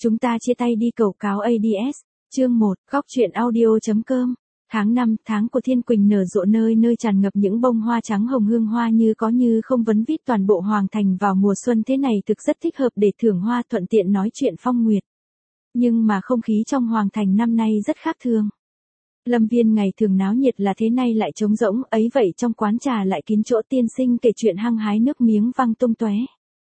Chúng ta chia tay đi cầu cáo ADS. Chương 1, góc truyện audio.com. Tháng 5, tháng của Thiên Quỳnh nở rộ nơi nơi tràn ngập những bông hoa trắng hồng hương hoa như có như không vấn vít toàn bộ Hoàng Thành vào mùa xuân thế này thực rất thích hợp để thưởng hoa thuận tiện nói chuyện phong nguyệt. Nhưng mà không khí trong Hoàng Thành năm nay rất khác thường. Lâm Viên ngày thường náo nhiệt là thế này lại trống rỗng, ấy vậy trong quán trà lại kín chỗ tiên sinh kể chuyện hăng hái nước miếng văng tung tóe.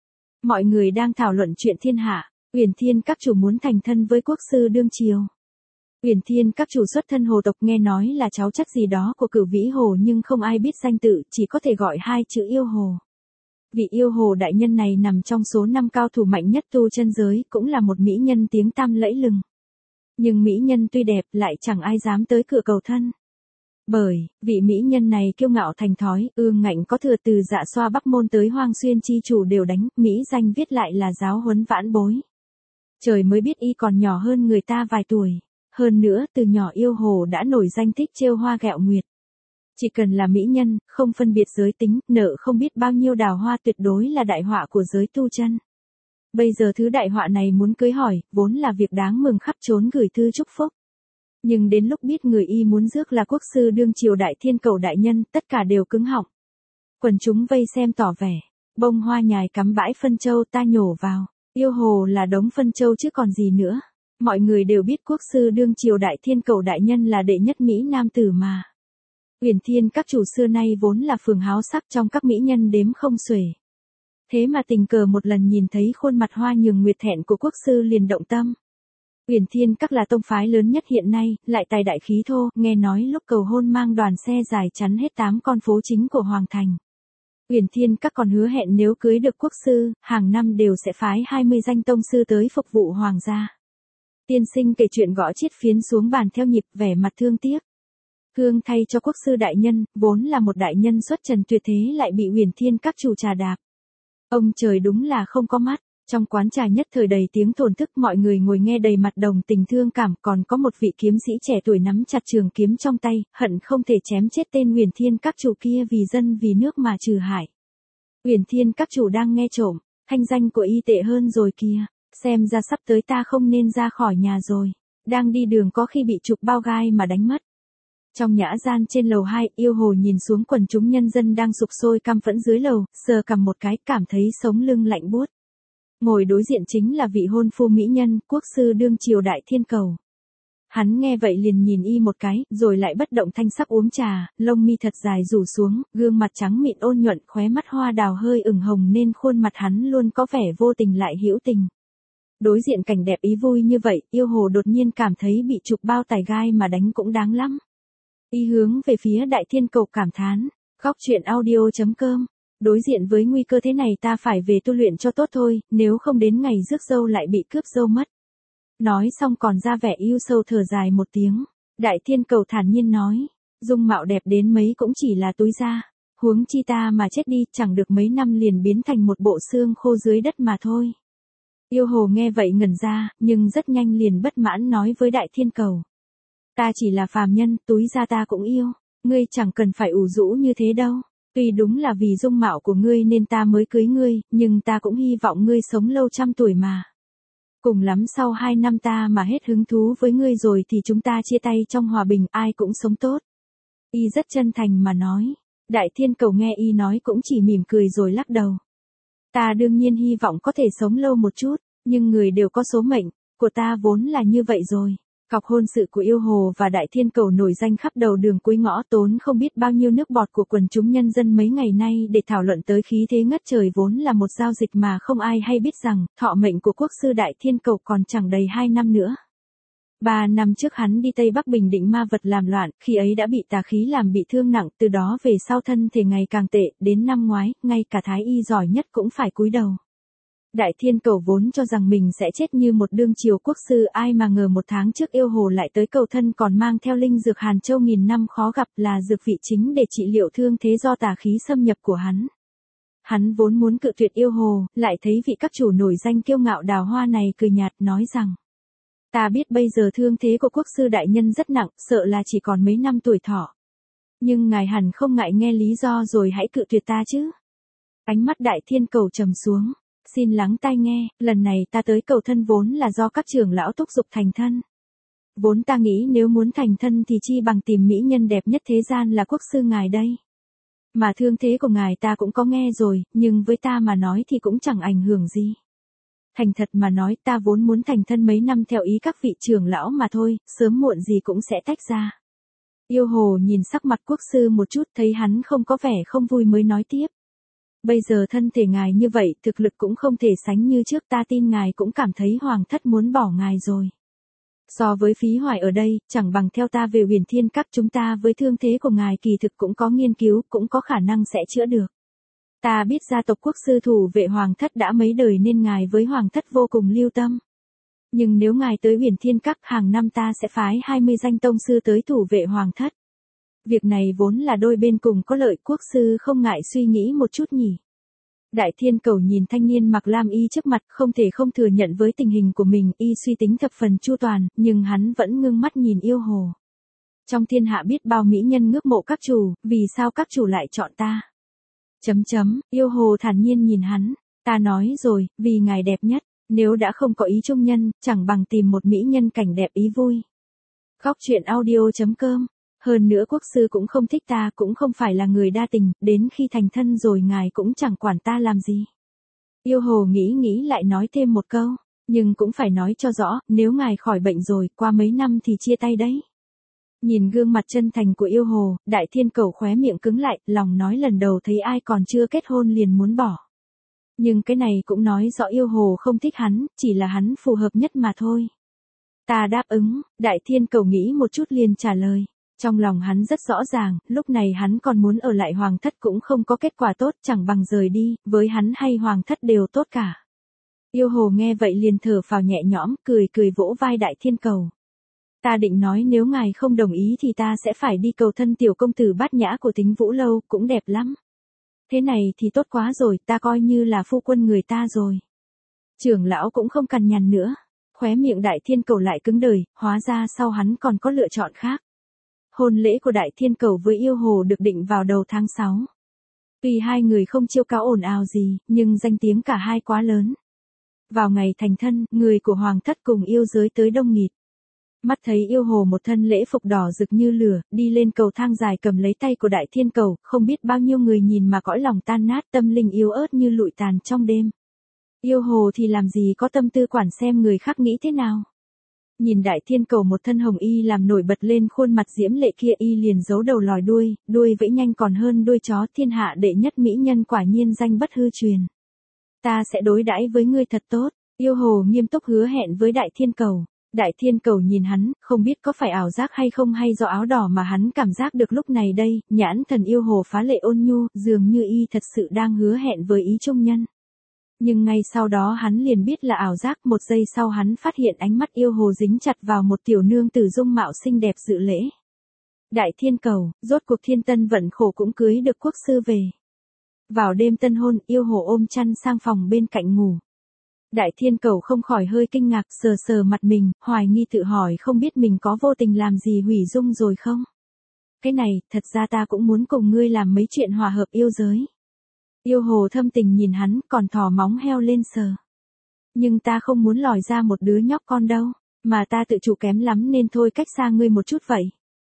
Mọi người đang thảo luận chuyện thiên hạ. Uyển Thiên các chủ muốn thành thân với quốc sư đương triều. Uyển Thiên các chủ xuất thân hồ tộc, nghe nói là cháu chắc gì đó của Cửu Vĩ Hồ nhưng không ai biết danh tự, chỉ có thể gọi hai chữ yêu hồ. Vị yêu hồ đại nhân này nằm trong số 5 cao thủ mạnh nhất tu chân giới, cũng là một mỹ nhân tiếng tăm lẫy lừng. Nhưng mỹ nhân tuy đẹp lại chẳng ai dám tới cửa cầu thân. Bởi, vị mỹ nhân này kiêu ngạo thành thói, ương ngạnh có thừa, từ Dạ Xoa Bắc Môn tới Hoang Xuyên chi chủ đều đánh, mỹ danh viết lại là giáo huấn vãn bối. Trời mới biết y còn nhỏ hơn người ta vài tuổi. Hơn nữa từ nhỏ yêu hồ đã nổi danh thích trêu hoa ghẹo nguyệt. Chỉ cần là mỹ nhân, không phân biệt giới tính, nợ không biết bao nhiêu đào hoa tuyệt đối là đại họa của giới tu chân. Bây giờ thứ đại họa này muốn cưới hỏi, vốn là việc đáng mừng khắp trốn gửi thư chúc phúc. Nhưng đến lúc biết người y muốn rước là quốc sư đương triều Đại Thiên Cầu đại nhân, tất cả đều cứng họng. Quần chúng vây xem tỏ vẻ, bông hoa nhài cắm bãi phân châu ta nhổ vào, yêu hồ là đống phân châu chứ còn gì nữa. Mọi người đều biết quốc sư đương triều Đại Thiên Cầu đại nhân là đệ nhất mỹ nam tử mà. Uyển Thiên các chủ xưa nay vốn là phường háo sắc trong các mỹ nhân đếm không xuể. Thế mà tình cờ một lần nhìn thấy khuôn mặt hoa nhường nguyệt thẹn của quốc sư liền động tâm. Uyển Thiên các là tông phái lớn nhất hiện nay, lại tài đại khí thô, nghe nói lúc cầu hôn mang đoàn xe dài chắn hết 8 con phố chính của Hoàng Thành. Uyển Thiên các còn hứa hẹn nếu cưới được quốc sư, hàng năm đều sẽ phái 20 danh tông sư tới phục vụ hoàng gia. Tiên sinh kể chuyện gõ chiếc phiến xuống bàn theo nhịp, vẻ mặt thương tiếc. Thương thay cho quốc sư đại nhân, vốn là một đại nhân xuất trần tuyệt thế lại bị Uyển Thiên các chủ trà đạp. Ông trời đúng là không có mắt. Trong quán trà nhất thời đầy tiếng thổn thức, mọi người ngồi nghe đầy mặt đồng tình thương cảm, còn có một vị kiếm sĩ trẻ tuổi nắm chặt trường kiếm trong tay, hận không thể chém chết tên Uyển Thiên các chủ kia vì dân vì nước mà trừ hại. Uyển Thiên các chủ đang nghe trộm, thanh danh của y tệ hơn rồi kìa, xem ra sắp tới ta không nên ra khỏi nhà rồi, đang đi đường có khi bị chụp bao gai mà đánh mất. Trong nhã gian trên lầu 2, yêu hồ nhìn xuống quần chúng nhân dân đang sục sôi căm phẫn dưới lầu, sờ cằm một cái, cảm thấy sống lưng lạnh buốt. Ngồi đối diện chính là vị hôn phu mỹ nhân, quốc sư đương triều Đại Thiên Cầu. Hắn nghe vậy liền nhìn y một cái, rồi lại bất động thanh sắc uống trà, lông mi thật dài rủ xuống, gương mặt trắng mịn ôn nhuận, khóe mắt hoa đào hơi ửng hồng nên khuôn mặt hắn luôn có vẻ vô tình lại hữu tình. Đối diện cảnh đẹp ý vui như vậy, yêu hồ đột nhiên cảm thấy bị chụp bao tải gai mà đánh cũng đáng lắm. Y hướng về phía Đại Thiên Cầu cảm thán, góc truyện audio.com. Đối diện với nguy cơ thế này ta phải về tu luyện cho tốt thôi, nếu không đến ngày rước dâu lại bị cướp dâu mất. Nói xong còn ra vẻ yêu sâu thở dài một tiếng. Đại Thiên Cầu thản nhiên nói, dung mạo đẹp đến mấy cũng chỉ là túi da, huống chi ta mà chết đi chẳng được mấy năm liền biến thành một bộ xương khô dưới đất mà thôi. Yêu hồ nghe vậy ngẩn ra, nhưng rất nhanh liền bất mãn nói với Đại Thiên Cầu. Ta chỉ là phàm nhân, túi da ta cũng yêu, ngươi chẳng cần phải ủ rũ như thế đâu. Tuy đúng là vì dung mạo của ngươi nên ta mới cưới ngươi, nhưng ta cũng hy vọng ngươi sống lâu trăm tuổi mà. Cùng lắm sau 2 năm ta mà hết hứng thú với ngươi rồi thì chúng ta chia tay trong hòa bình, ai cũng sống tốt. Y rất chân thành mà nói. Đại Thiên Cầu nghe y nói cũng chỉ mỉm cười rồi lắc đầu. Ta đương nhiên hy vọng có thể sống lâu một chút, nhưng người đều có số mệnh, của ta vốn là như vậy rồi. Cọc hôn sự của yêu hồ và Đại Thiên Cầu nổi danh khắp đầu đường cuối ngõ, tốn không biết bao nhiêu nước bọt của quần chúng nhân dân mấy ngày nay để thảo luận tới khí thế ngất trời vốn là một giao dịch mà không ai hay biết rằng, thọ mệnh của quốc sư Đại Thiên Cầu còn chẳng đầy 2 năm nữa. 3 năm trước hắn đi Tây Bắc bình định ma vật làm loạn, khi ấy đã bị tà khí làm bị thương nặng, từ đó về sau thân thể ngày càng tệ, đến năm ngoái, ngay cả thái y giỏi nhất cũng phải cúi đầu. Đại Thiên Cầu vốn cho rằng mình sẽ chết như một đương triều quốc sư, ai mà ngờ 1 tháng trước yêu hồ lại tới cầu thân còn mang theo linh dược Hàn Châu nghìn năm khó gặp, là dược vị chính để trị liệu thương thế do tà khí xâm nhập của hắn. Hắn vốn muốn cự tuyệt yêu hồ, lại thấy vị các chủ nổi danh kiêu ngạo đào hoa này cười nhạt nói rằng: Ta biết bây giờ thương thế của quốc sư đại nhân rất nặng, sợ là chỉ còn mấy năm tuổi thọ. Nhưng ngài hẳn không ngại nghe lý do rồi hãy cự tuyệt ta chứ. Ánh mắt Đại Thiên Cầu trầm xuống. Xin lắng tai nghe, lần này ta tới cầu thân vốn là do các trưởng lão thúc giục thành thân. Vốn ta nghĩ nếu muốn thành thân thì chi bằng tìm mỹ nhân đẹp nhất thế gian là quốc sư ngài đây. Mà thương thế của ngài ta cũng có nghe rồi, nhưng với ta mà nói thì cũng chẳng ảnh hưởng gì. Thành thật mà nói, ta vốn muốn thành thân mấy năm theo ý các vị trưởng lão mà thôi, sớm muộn gì cũng sẽ tách ra. Yêu hồ nhìn sắc mặt quốc sư một chút, thấy hắn không có vẻ không vui mới nói tiếp. Bây giờ thân thể ngài như vậy, thực lực cũng không thể sánh như trước, ta tin ngài cũng cảm thấy hoàng thất muốn bỏ ngài rồi. So với phí hoài ở đây, chẳng bằng theo ta về Huyền Thiên Các, chúng ta với thương thế của ngài kỳ thực cũng có nghiên cứu, cũng có khả năng sẽ chữa được. Ta biết gia tộc quốc sư thủ vệ hoàng thất đã mấy đời nên ngài với hoàng thất vô cùng lưu tâm. Nhưng nếu ngài tới Huyền Thiên Các, hàng năm ta sẽ phái 20 danh tông sư tới thủ vệ hoàng thất. Việc này vốn là đôi bên cùng có lợi, quốc sư không ngại suy nghĩ một chút nhỉ. Đại Thiên Cầu nhìn thanh niên mặc lam y trước mặt, không thể không thừa nhận với tình hình của mình, y suy tính thập phần chu toàn, nhưng hắn vẫn ngưng mắt nhìn yêu hồ. Trong thiên hạ biết bao mỹ nhân ngước mộ các chủ, vì sao các chủ lại chọn ta? Yêu hồ thản nhiên nhìn hắn, ta nói rồi, vì ngài đẹp nhất, nếu đã không có ý trung nhân, chẳng bằng tìm một mỹ nhân cảnh đẹp ý vui. Góc truyện audio.com. Hơn nữa quốc sư cũng không thích ta, cũng không phải là người đa tình, đến khi thành thân rồi ngài cũng chẳng quản ta làm gì. Yêu hồ nghĩ lại nói thêm một câu, nhưng cũng phải nói cho rõ, nếu ngài khỏi bệnh rồi, qua mấy năm thì chia tay đấy. Nhìn gương mặt chân thành của yêu hồ, Đại Thiên Cầu khóe miệng cứng lại, lòng nói lần đầu thấy ai còn chưa kết hôn liền muốn bỏ. Nhưng cái này cũng nói rõ yêu hồ không thích hắn, chỉ là hắn phù hợp nhất mà thôi. Ta đáp ứng, Đại Thiên Cầu nghĩ một chút liền trả lời. Trong lòng hắn rất rõ ràng, lúc này hắn còn muốn ở lại hoàng thất cũng không có kết quả tốt, chẳng bằng rời đi, với hắn hay hoàng thất đều tốt cả. Yêu hồ nghe vậy liền thở phào nhẹ nhõm, cười vỗ vai Đại Thiên Cầu. Ta định nói nếu ngài không đồng ý thì ta sẽ phải đi cầu thân tiểu công tử Bát Nhã của Tính Vũ Lâu, cũng đẹp lắm. Thế này thì tốt quá rồi, ta coi như là phu quân người ta rồi. Trưởng lão cũng không cằn nhằn nữa. Khóe miệng Đại Thiên Cầu lại cứng đời, hóa ra sau hắn còn có lựa chọn khác. Hôn lễ của Đại Thiên Cầu với yêu hồ được định vào đầu tháng 6. Tuy hai người không chiêu cáo ồn ào gì, nhưng danh tiếng cả hai quá lớn. Vào ngày thành thân, người của hoàng thất cùng yêu giới tới đông nghịt. Mắt thấy yêu hồ một thân lễ phục đỏ rực như lửa, đi lên cầu thang dài cầm lấy tay của Đại Thiên Cầu, không biết bao nhiêu người nhìn mà cõi lòng tan nát, tâm linh yếu ớt như lụi tàn trong đêm. Yêu hồ thì làm gì có tâm tư quản xem người khác nghĩ thế nào. Nhìn Đại Thiên Cầu một thân hồng y làm nổi bật lên khuôn mặt diễm lệ kia, y liền giấu đầu lòi đuôi, đuôi vẫy nhanh còn hơn đuôi chó, thiên hạ đệ nhất mỹ nhân quả nhiên danh bất hư truyền. Ta sẽ đối đãi với ngươi thật tốt, yêu hồ nghiêm túc hứa hẹn với Đại Thiên Cầu. Đại Thiên Cầu nhìn hắn, không biết có phải ảo giác hay không hay do áo đỏ mà hắn cảm giác được lúc này đây, nhãn thần yêu hồ phá lệ ôn nhu, dường như y thật sự đang hứa hẹn với ý trung nhân. Nhưng ngay sau đó hắn liền biết là ảo giác, một giây sau hắn phát hiện ánh mắt yêu hồ dính chặt vào một tiểu nương tử dung mạo xinh đẹp dự lễ. Đại Thiên Cầu, rốt cuộc thiên tân vận khổ cũng cưới được quốc sư về. Vào đêm tân hôn, yêu hồ ôm chăn sang phòng bên cạnh ngủ. Đại Thiên Cầu không khỏi hơi kinh ngạc, sờ mặt mình, hoài nghi tự hỏi không biết mình có vô tình làm gì hủy dung rồi không? Cái này, thật ra ta cũng muốn cùng ngươi làm mấy chuyện hòa hợp yêu giới. Yêu hồ thâm tình nhìn hắn, còn thò móng heo lên sờ. Nhưng ta không muốn lòi ra một đứa nhóc con đâu, mà ta tự chủ kém lắm nên thôi cách xa ngươi một chút vậy.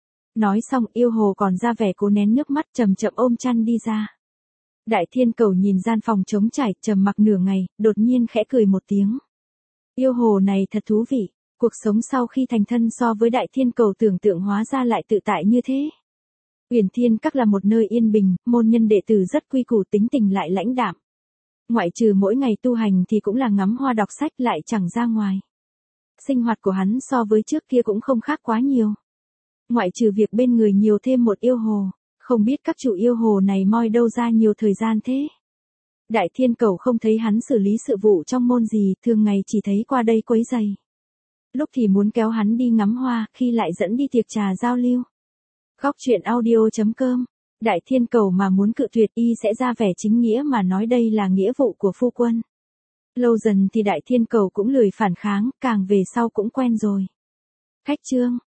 Nói xong, yêu hồ còn ra vẻ cố nén nước mắt, chậm chậm ôm chăn đi ra. Đại Thiên Cầu nhìn gian phòng trống trải, trầm mặc nửa ngày, đột nhiên khẽ cười một tiếng. Yêu hồ này thật thú vị, cuộc sống sau khi thành thân so với Đại Thiên Cầu tưởng tượng hóa ra lại tự tại như thế. Huyền Thiên Các là một nơi yên bình, môn nhân đệ tử rất quy củ, tính tình lại lãnh đạm. Ngoại trừ mỗi ngày tu hành thì cũng là ngắm hoa đọc sách, lại chẳng ra ngoài. Sinh hoạt của hắn so với trước kia cũng không khác quá nhiều. Ngoại trừ việc bên người nhiều thêm một yêu hồ, không biết các chủ yêu hồ này moi đâu ra nhiều thời gian thế. Đại Thiên Cầu không thấy hắn xử lý sự vụ trong môn gì, thường ngày chỉ thấy qua đây quấy giày. Lúc thì muốn kéo hắn đi ngắm hoa, khi lại dẫn đi tiệc trà giao lưu. Góc truyện audio.com. Đại Thiên Cầu mà muốn cự tuyệt, y sẽ ra vẻ chính nghĩa mà nói đây là nghĩa vụ của phu quân. Lâu dần thì Đại Thiên Cầu cũng lười phản kháng, càng về sau cũng quen rồi. Khách chương.